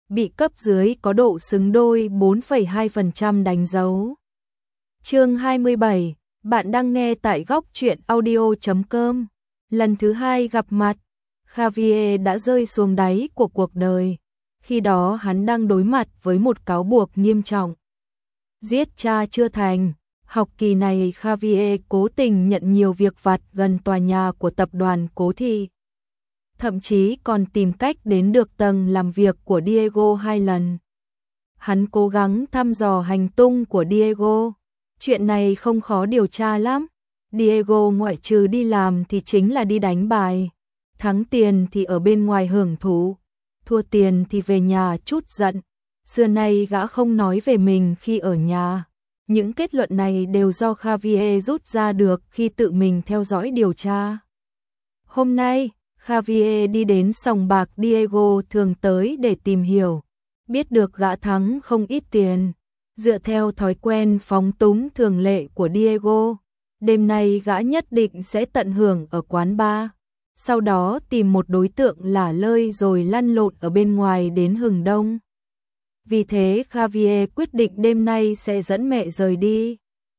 bị cấp dưới có độ xứng đôi 4,2% đánh dấu. Chương 27, bạn đang nghe tại góc truyện audio.com. Lần thứ hai gặp mặt, Javier đã rơi xuống đáy của cuộc đời. Khi đó hắn đang đối mặt với một cáo buộc nghiêm trọng. Giết cha chưa thành. Học kỳ này Javier cố tình nhận nhiều việc vặt gần tòa nhà của tập đoàn Cố Thị. Thậm chí còn tìm cách đến được tầng làm việc của Diego 2 lần. Hắn cố gắng thăm dò hành tung của Diego. Chuyện này không khó điều tra lắm. Diego ngoại trừ đi làm thì chính là đi đánh bài. Thắng tiền thì ở bên ngoài hưởng thụ, thua tiền thì về nhà trút giận. Xưa nay gã không nói về mình khi ở nhà. Những kết luận này đều do Javier rút ra được khi tự mình theo dõi điều tra. Hôm nay, Javier đi đến sòng bạc Diego thường tới để tìm hiểu. Biết được gã thắng không ít tiền. Dựa theo thói quen phóng túng thường lệ của Diego, đêm nay gã nhất định sẽ tận hưởng ở quán bar. Sau đó tìm một đối tượng lả lơi rồi lăn lộn ở bên ngoài đến hừng đông. Vì thế Javier quyết định đêm nay sẽ dẫn mẹ rời đi.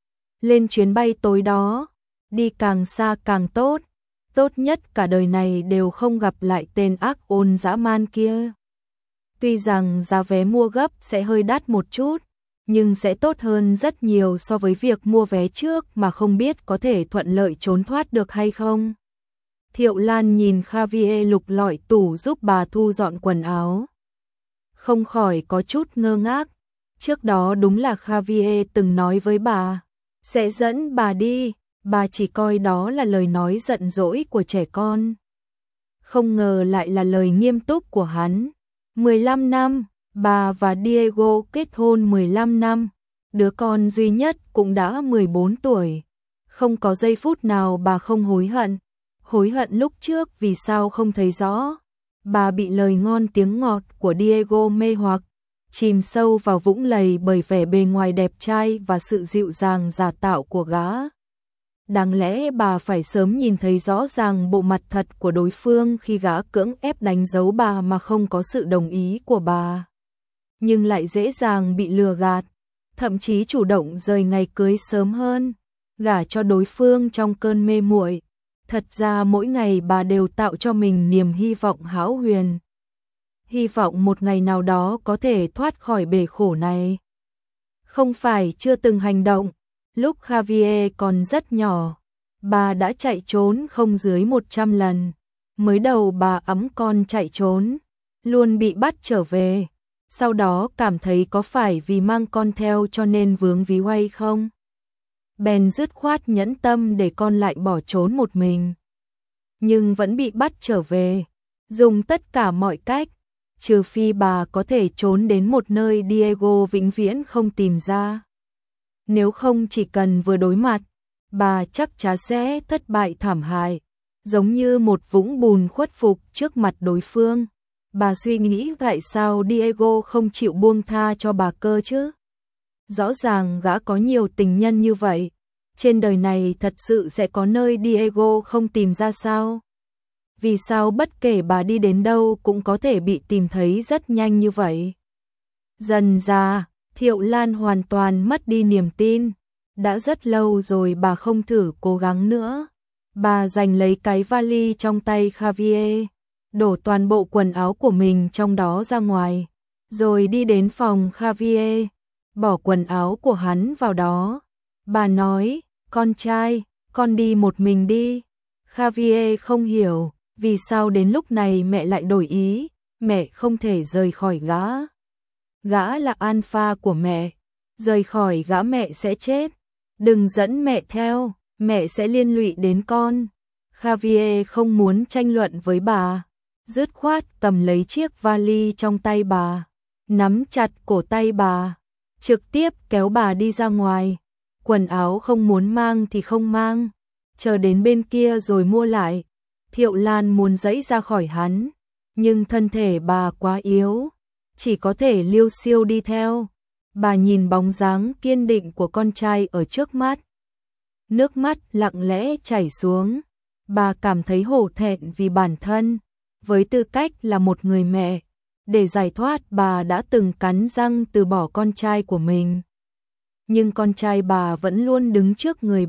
Lên chuyến bay tối đó, đi càng xa càng tốt. Tốt nhất cả đời này đều không gặp lại tên ác ôn dã man kia. Tuy rằng giá vé mua gấp sẽ hơi đắt một chút, nhưng sẽ tốt hơn rất nhiều so với việc mua vé trước mà không biết có thể thuận lợi trốn thoát được hay không. Thiệu Lan nhìn Javier lục lọi tủ giúp bà thu dọn quần áo. Không khỏi có chút ngơ ngác. Trước đó đúng là Javier từng nói với bà, sẽ dẫn bà đi, bà chỉ coi đó là lời nói giận dỗi của trẻ con. Không ngờ lại là lời nghiêm túc của hắn. 15 năm, bà và Diego kết hôn 15 năm, đứa con duy nhất cũng đã 14 tuổi. Không có giây phút nào bà không hối hận. Hối hận lúc trước vì sao không thấy rõ. Bà bị lời ngon tiếng ngọt của Diego mê hoặc, chìm sâu vào vũng lầy bởi vẻ bề ngoài đẹp trai và sự dịu dàng giả tạo của gã. Đáng lẽ bà phải sớm nhìn thấy rõ ràng bộ mặt thật của đối phương khi gã cưỡng ép đánh dấu bà mà không có sự đồng ý của bà. Nhưng lại dễ dàng bị lừa gạt, thậm chí chủ động rời ngày cưới sớm hơn, gả cho đối phương trong cơn mê muội. Thật ra mỗi ngày bà đều tạo cho mình niềm hy vọng hão huyền. Hy vọng một ngày nào đó có thể thoát khỏi bể khổ này. Không phải chưa từng hành động. Lúc Javier còn rất nhỏ, bà đã chạy trốn không dưới 100 lần. Mới đầu bà ẵm con chạy trốn, luôn bị bắt trở về. Sau đó cảm thấy có phải vì mang con theo cho nên vướng víu hay không? Bèn dứt khoát nhẫn tâm để con lại bỏ trốn một mình. Nhưng vẫn bị bắt trở về, dùng tất cả mọi cách, trừ phi bà có thể trốn đến một nơi Diego vĩnh viễn không tìm ra. Nếu không chỉ cần vừa đối mặt, bà chắc chắn sẽ thất bại thảm hại, giống như một vũng bùn khuất phục trước mặt đối phương. Bà suy nghĩ tại sao Diego không chịu buông tha cho bà cơ chứ? Rõ ràng gã có nhiều tình nhân như vậy. Trên đời này thật sự sẽ có nơi Diego không tìm ra sao? Vì sao bất kể bà đi đến đâu cũng có thể bị tìm thấy rất nhanh như vậy? Dần ra, Thiệu Lan hoàn toàn mất đi niềm tin. Đã rất lâu rồi bà không thử cố gắng nữa. Bà giành lấy cái vali trong tay Javier, đổ toàn bộ quần áo của mình trong đó ra ngoài, rồi đi đến phòng Javier, bỏ quần áo của hắn vào đó. Bà nói, con trai, con đi một mình đi. Javier không hiểu, vì sao đến lúc này mẹ lại đổi ý, mẹ không thể rời khỏi gã. Gã là alpha của mẹ, rời khỏi gã mẹ sẽ chết. Đừng dẫn mẹ theo, mẹ sẽ liên lụy đến con. Javier không muốn tranh luận với bà, dứt khoát cầm lấy chiếc vali trong tay bà, nắm chặt cổ tay bà, trực tiếp kéo bà đi ra ngoài. Quần áo không muốn mang thì không mang, chờ đến bên kia rồi mua lại. Thiệu Lan muốn giãy ra khỏi hắn, nhưng thân thể bà quá yếu, chỉ có thể liêu xiêu đi theo. Bà nhìn bóng dáng kiên định của con trai ở trước mắt. Nước mắt lặng lẽ chảy xuống. Bà cảm thấy hổ thẹn vì bản thân, với tư cách là một người mẹ, để giải thoát bà đã từng cắn răng từ bỏ con trai của mình. Nhưng con trai bà vẫn luôn đứng trước người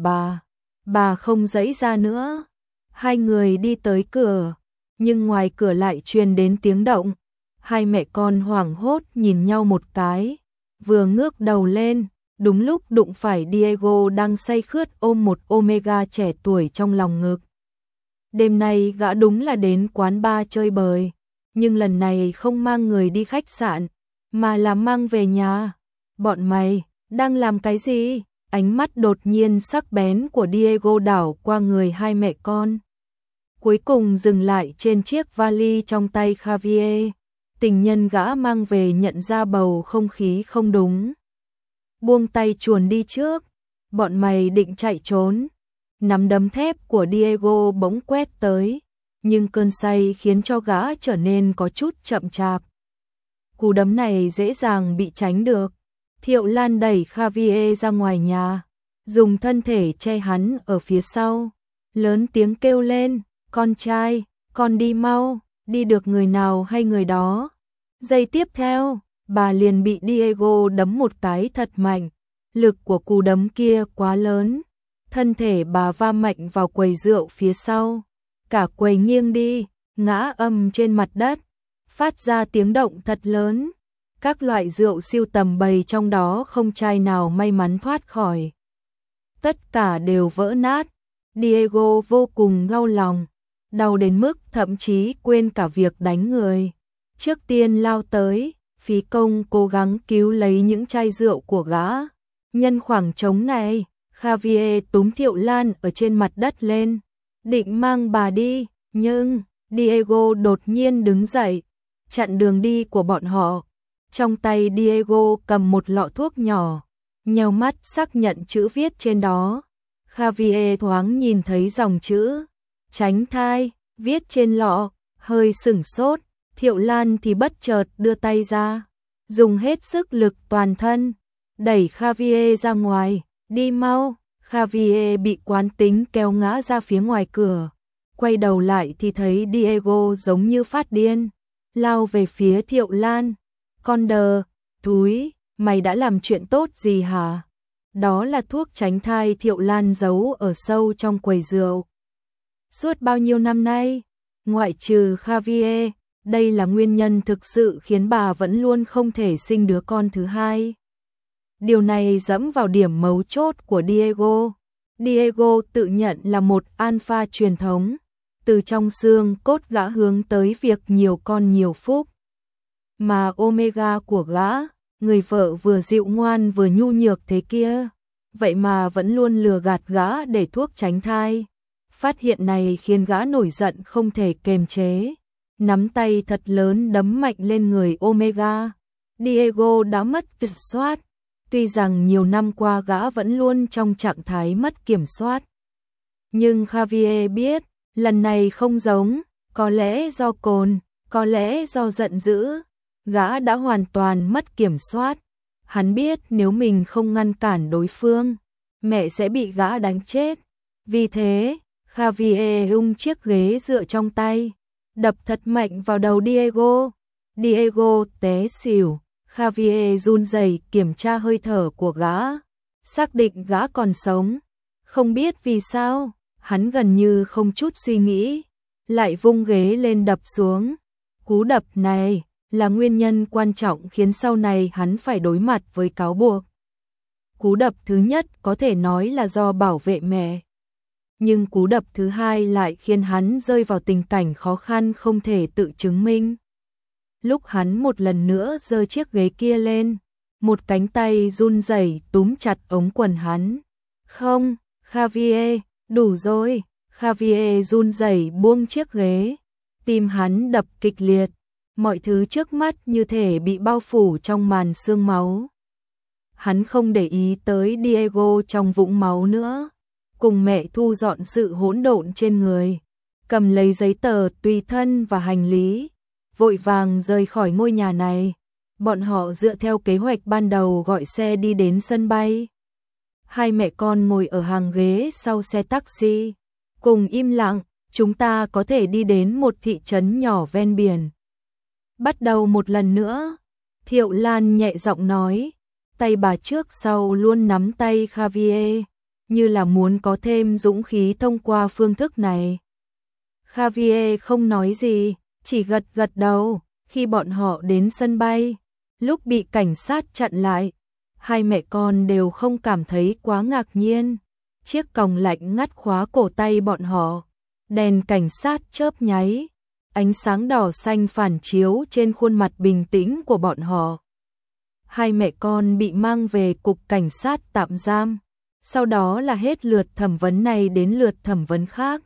bà không giãy ra nữa. Hai người đi tới cửa, nhưng ngoài cửa lại truyền đến tiếng động. Hai mẹ con hoảng hốt nhìn nhau một cái, vừa ngước đầu lên, đúng lúc đụng phải Diego đang say khướt ôm một Omega trẻ tuổi trong lòng ngực. Đêm nay gã đúng là đến quán bar chơi bời, nhưng lần này không mang người đi khách sạn, mà là mang về nhà. Bọn mày đang làm cái gì? Ánh mắt đột nhiên sắc bén của Diego đảo qua người hai mẹ con. Cuối cùng dừng lại trên chiếc vali trong tay Javier. Tình nhân gã mang về nhận ra bầu không khí không đúng. Buông tay chuồn đi trước. Bọn mày định chạy trốn. Nắm đấm thép của Diego bỗng quét tới, nhưng cơn say khiến cho gã trở nên có chút chậm chạp. Cú đấm này dễ dàng bị tránh được. Thiệu Lan đẩy Javier ra ngoài nhà, dùng thân thể che hắn ở phía sau, lớn tiếng kêu lên, con trai, con đi mau, đi được người nào hay người đó. Giây tiếp theo, bà liền bị Diego đấm một cái thật mạnh, lực của cú đấm kia quá lớn, thân thể bà va mạnh vào quầy rượu phía sau, cả quầy nghiêng đi, ngã ầm trên mặt đất, phát ra tiếng động thật lớn. Các loại rượu siêu tầm bày trong đó không chai nào may mắn thoát khỏi. Tất cả đều vỡ nát. Diego vô cùng đau lòng, đau đến mức thậm chí quên cả việc đánh người. Trước tiên lao tới, phí công cố gắng cứu lấy những chai rượu của gã. Nhân khoảng trống này, Javier túm Thiệu Lan ở trên mặt đất lên, định mang bà đi, nhưng Diego đột nhiên đứng dậy, chặn đường đi của bọn họ. Trong tay Diego cầm một lọ thuốc nhỏ, nheo mắt xác nhận chữ viết trên đó. Javier thoáng nhìn thấy dòng chữ tránh thai viết trên lọ, hơi sửng sốt. Thiệu Lan thì bất chợt đưa tay ra, dùng hết sức lực toàn thân, đẩy Javier ra ngoài, đi mau. Javier bị quán tính kéo ngã ra phía ngoài cửa, quay đầu lại thì thấy Diego giống như phát điên, lao về phía Thiệu Lan. Con đờ, thúi, mày đã làm chuyện tốt gì hả? Đó là thuốc tránh thai Thiệu Lan giấu ở sâu trong quầy rượu. Suốt bao nhiêu năm nay, ngoại trừ Javier, đây là nguyên nhân thực sự khiến bà vẫn luôn không thể sinh đứa con thứ hai. Điều này dẫm vào điểm mấu chốt của Diego. Diego tự nhận là một alpha truyền thống, từ trong xương cốt gã hướng tới việc nhiều con nhiều phúc. Mà Omega của gã, người vợ vừa dịu ngoan vừa nhu nhược thế kia, vậy mà vẫn luôn lừa gạt gã để thuốc tránh thai. Phát hiện này khiến gã nổi giận không thể kềm chế, nắm tay thật lớn đấm mạnh lên người Omega. Diego đã mất kiểm soát, tuy rằng nhiều năm qua gã vẫn luôn trong trạng thái mất kiểm soát. Nhưng Javier biết, lần này không giống, có lẽ do cồn, có lẽ do giận dữ. Gã đã hoàn toàn mất kiểm soát. Hắn biết nếu mình không ngăn cản đối phương, mẹ sẽ bị gã đánh chết. Vì thế, Javier ung chiếc ghế dựa trong tay, đập thật mạnh vào đầu Diego. Diego té xỉu. Javier run rẩy kiểm tra hơi thở của gã, xác định gã còn sống. Không biết vì sao, hắn gần như không chút suy nghĩ, lại vung ghế lên đập xuống. Cú đập này là nguyên nhân quan trọng khiến sau này hắn phải đối mặt với cáo buộc. Cú đập thứ nhất có thể nói là do bảo vệ mẹ, nhưng cú đập thứ hai lại khiến hắn rơi vào tình cảnh khó khăn không thể tự chứng minh. Lúc hắn một lần nữa giơ chiếc ghế kia lên, một cánh tay run rẩy túm chặt ống quần hắn. Không, Javier, đủ rồi. Javier run rẩy buông chiếc ghế, tim hắn đập kịch liệt. Mọi thứ trước mắt như thể bị bao phủ trong màn sương máu. Hắn không để ý tới Diego trong vũng máu nữa, cùng mẹ thu dọn sự hỗn độn trên người, cầm lấy giấy tờ tùy thân và hành lý, vội vàng rời khỏi ngôi nhà này. Bọn họ dựa theo kế hoạch ban đầu gọi xe đi đến sân bay. Hai mẹ con ngồi ở hàng ghế sau xe taxi, cùng im lặng. Chúng ta có thể đi đến một thị trấn nhỏ ven biển. Bắt đầu một lần nữa. Thiệu Lan nhẹ giọng nói, tay bà trước sau luôn nắm tay Javier, như là muốn có thêm dũng khí thông qua phương thức này. Javier không nói gì, chỉ gật gật đầu. Khi bọn họ đến sân bay, lúc bị cảnh sát chặn lại, hai mẹ con đều không cảm thấy quá ngạc nhiên. Chiếc còng lạnh ngắt khóa cổ tay bọn họ, đèn cảnh sát chớp nháy, ánh sáng đỏ xanh phản chiếu trên khuôn mặt bình tĩnh của bọn họ. Hai mẹ con bị mang về cục cảnh sát tạm giam, sau đó là hết lượt thẩm vấn này đến lượt thẩm vấn khác.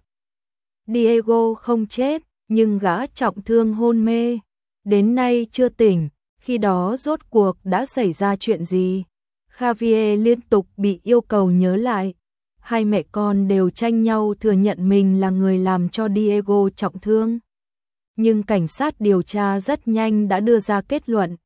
Diego không chết, nhưng gã trọng thương hôn mê, đến nay chưa tỉnh. Khi đó rốt cuộc đã xảy ra chuyện gì? Javier liên tục bị yêu cầu nhớ lại. Hai mẹ con đều tranh nhau thừa nhận mình là người làm cho Diego trọng thương. Nhưng cảnh sát điều tra rất nhanh đã đưa ra kết luận.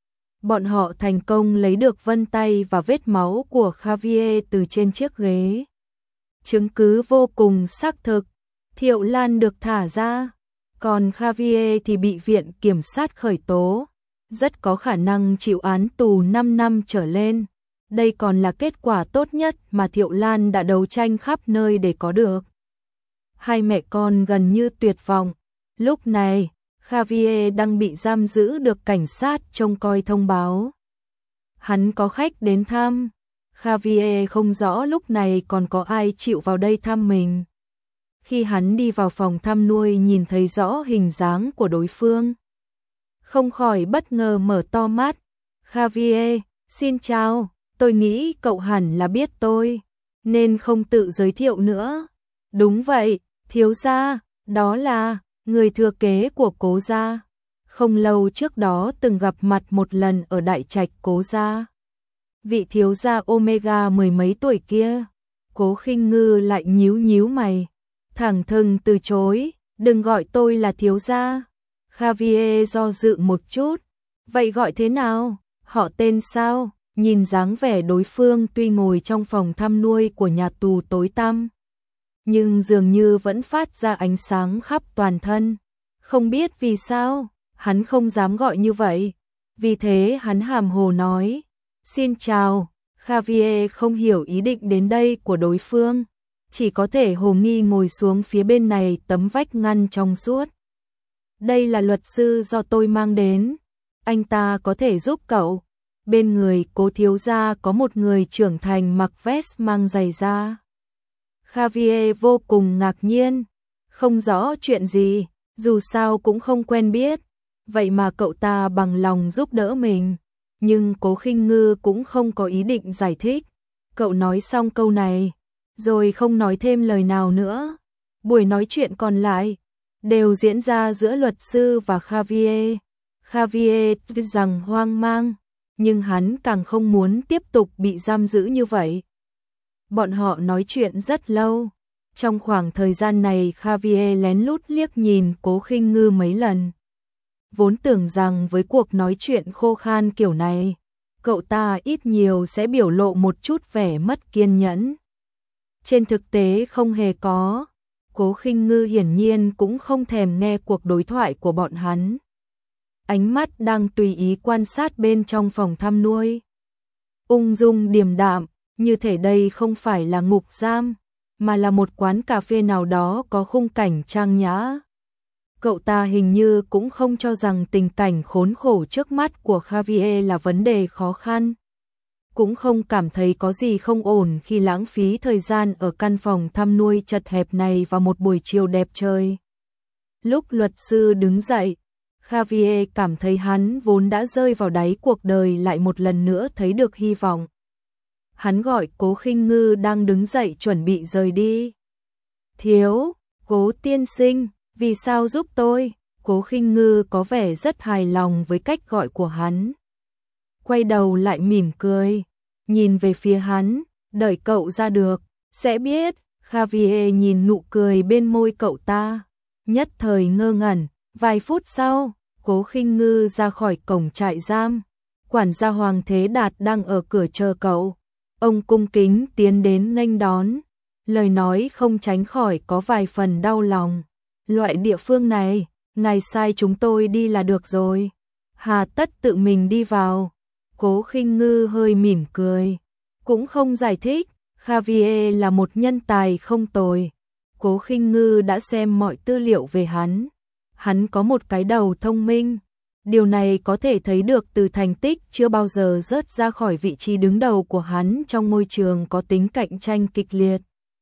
Bọn họ thành công lấy được vân tay và vết máu của Javier từ trên chiếc ghế. Chứng cứ vô cùng xác thực. Thiệu Lan được thả ra, còn Javier thì bị viện kiểm sát khởi tố, rất có khả năng chịu án tù 5 năm trở lên. Đây còn là kết quả tốt nhất mà Thiệu Lan đã đấu tranh khắp nơi để có được. Hai mẹ con gần như tuyệt vọng. Lúc này, Javier đang bị giam giữ được cảnh sát trông coi thông báo. Hắn có khách đến thăm. Javier không rõ lúc này còn có ai chịu vào đây thăm mình. Khi hắn đi vào phòng thăm nuôi nhìn thấy rõ hình dáng của đối phương, không khỏi bất ngờ mở to mắt. Javier, xin chào, tôi nghĩ cậu hẳn là biết tôi, nên không tự giới thiệu nữa. Đúng vậy, thiếu gia, đó là người thừa kế của Cố gia. Không lâu trước đó từng gặp mặt một lần ở đại trạch Cố gia. Vị thiếu gia Omega mười mấy tuổi kia. Cố Khinh Ngư lại nhíu nhíu mày, thẳng thừng từ chối, đừng gọi tôi là thiếu gia. Javier do dự một chút, vậy gọi thế nào, họ tên sao? Nhìn dáng vẻ đối phương tuy ngồi trong phòng thăm nuôi của nhà tù tối tăm, nhưng dường như vẫn phát ra ánh sáng khắp toàn thân. Không biết vì sao, hắn không dám gọi như vậy. Vì thế hắn hàm hồ nói, xin chào. Javier không hiểu ý định đến đây của đối phương, chỉ có thể hồ nghi ngồi xuống phía bên này tấm vách ngăn trong suốt. Đây là luật sư do tôi mang đến, anh ta có thể giúp cậu. Bên người Cố thiếu gia có một người trưởng thành mặc vest mang giày da. Javier vô cùng ngạc nhiên, không rõ chuyện gì, dù sao cũng không quen biết, vậy mà cậu ta bằng lòng giúp đỡ mình. Nhưng Cố Khinh Ngư cũng không có ý định giải thích. Cậu nói xong câu này, rồi không nói thêm lời nào nữa. Buổi nói chuyện còn lại đều diễn ra giữa luật sư và Javier. Javier tuy rằng hoang mang, nhưng hắn càng không muốn tiếp tục bị giam giữ như vậy. Bọn họ nói chuyện rất lâu. Trong khoảng thời gian này Javier lén lút liếc nhìn Cố Khinh Ngư mấy lần. Vốn tưởng rằng với cuộc nói chuyện khô khan kiểu này, cậu ta ít nhiều sẽ biểu lộ một chút vẻ mất kiên nhẫn. Trên thực tế không hề có. Cố Khinh Ngư hiển nhiên cũng không thèm nghe cuộc đối thoại của bọn hắn. Ánh mắt đang tùy ý quan sát bên trong phòng thăm nuôi. Ung dung điềm đạm, như thể đây không phải là ngục giam, mà là một quán cà phê nào đó có khung cảnh trang nhã. Cậu ta hình như cũng không cho rằng tình cảnh khốn khổ trước mắt của Javier là vấn đề khó khăn. Cũng không cảm thấy có gì không ổn khi lãng phí thời gian ở căn phòng thăm nuôi chật hẹp này vào một buổi chiều đẹp trời. Lúc luật sư đứng dậy, Javier cảm thấy hắn vốn đã rơi vào đáy cuộc đời lại một lần nữa thấy được hy vọng. Hắn gọi Cố Khinh Ngư đang đứng dậy chuẩn bị rời đi. Cố tiên sinh, vì sao giúp tôi? Cố Khinh Ngư có vẻ rất hài lòng với cách gọi của hắn. Quay đầu lại mỉm cười, nhìn về phía hắn, đợi cậu ra được, sẽ biết. Javier nhìn nụ cười bên môi cậu ta, nhất thời ngơ ngẩn. Vài phút sau, Cố Khinh Ngư ra khỏi cổng trại giam. Quản gia Hoàng Thế Đạt đang ở cửa chờ cậu. Ông cung kính tiến đến nghênh đón, lời nói không tránh khỏi có vài phần đau lòng. Loại địa phương này, Ngài sai chúng tôi đi là được rồi. Hà tất tự mình đi vào. Cố Khinh Ngư hơi mỉm cười, cũng không giải thích. Javier là một nhân tài không tồi. Cố Khinh Ngư đã xem mọi tư liệu về hắn. Hắn có một cái đầu thông minh. Điều này có thể thấy được từ thành tích chưa bao giờ rớt ra khỏi vị trí đứng đầu của hắn trong môi trường có tính cạnh tranh kịch liệt.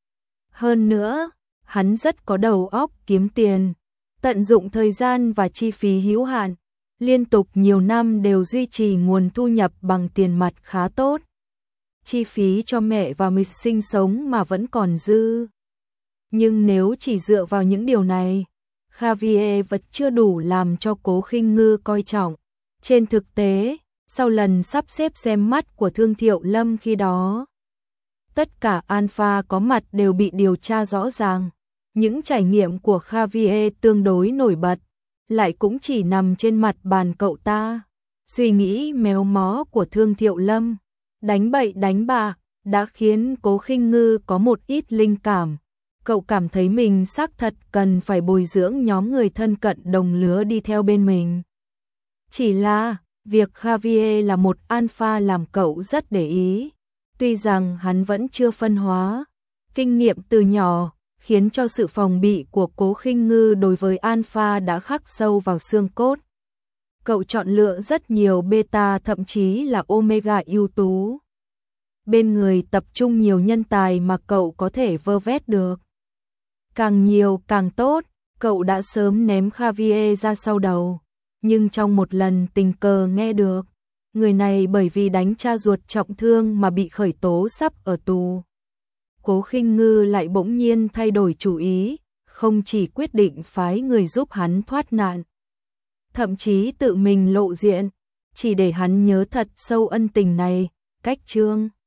Hơn nữa, hắn rất có đầu óc kiếm tiền, tận dụng thời gian và chi phí hữu hạn, liên tục nhiều năm đều duy trì nguồn thu nhập bằng tiền mặt khá tốt. Chi phí cho mẹ và mình sinh sống mà vẫn còn dư. Nhưng nếu chỉ dựa vào những điều này, Javier vẫn chưa đủ làm cho Cố Khinh Ngư coi trọng. Trên thực tế, sau lần sắp xếp xem mắt của Thương Thiệu Lâm khi đó, tất cả alpha có mặt đều bị điều tra rõ ràng. Những trải nghiệm của Javier tương đối nổi bật, lại cũng chỉ nằm trên mặt bàn cậu ta. Suy nghĩ méo mó của Thương Thiệu Lâm, đánh bậy đánh bạ, đã khiến Cố Khinh Ngư có một ít linh cảm. Cậu cảm thấy mình xác thật cần phải bồi dưỡng nhóm người thân cận đồng lứa đi theo bên mình. Chỉ là, việc Javier là một alpha làm cậu rất để ý. Tuy rằng hắn vẫn chưa phân hóa, kinh nghiệm từ nhỏ, khiến cho sự phòng bị của Cố Khinh Ngư đối với alpha đã khắc sâu vào xương cốt. Cậu chọn lựa rất nhiều beta thậm chí là omega ưu tú. Bên người tập trung nhiều nhân tài mà cậu có thể vơ vét được. Càng nhiều càng tốt, cậu đã sớm ném Javier ra sau đầu. Nhưng trong một lần tình cờ nghe được, người này bởi vì đánh cha ruột trọng thương mà bị khởi tố sắp ở tù. Cố Khinh Ngư lại bỗng nhiên thay đổi chủ ý, không chỉ quyết định phái người giúp hắn thoát nạn, thậm chí tự mình lộ diện, chỉ để hắn nhớ thật sâu ân tình này. Cách chương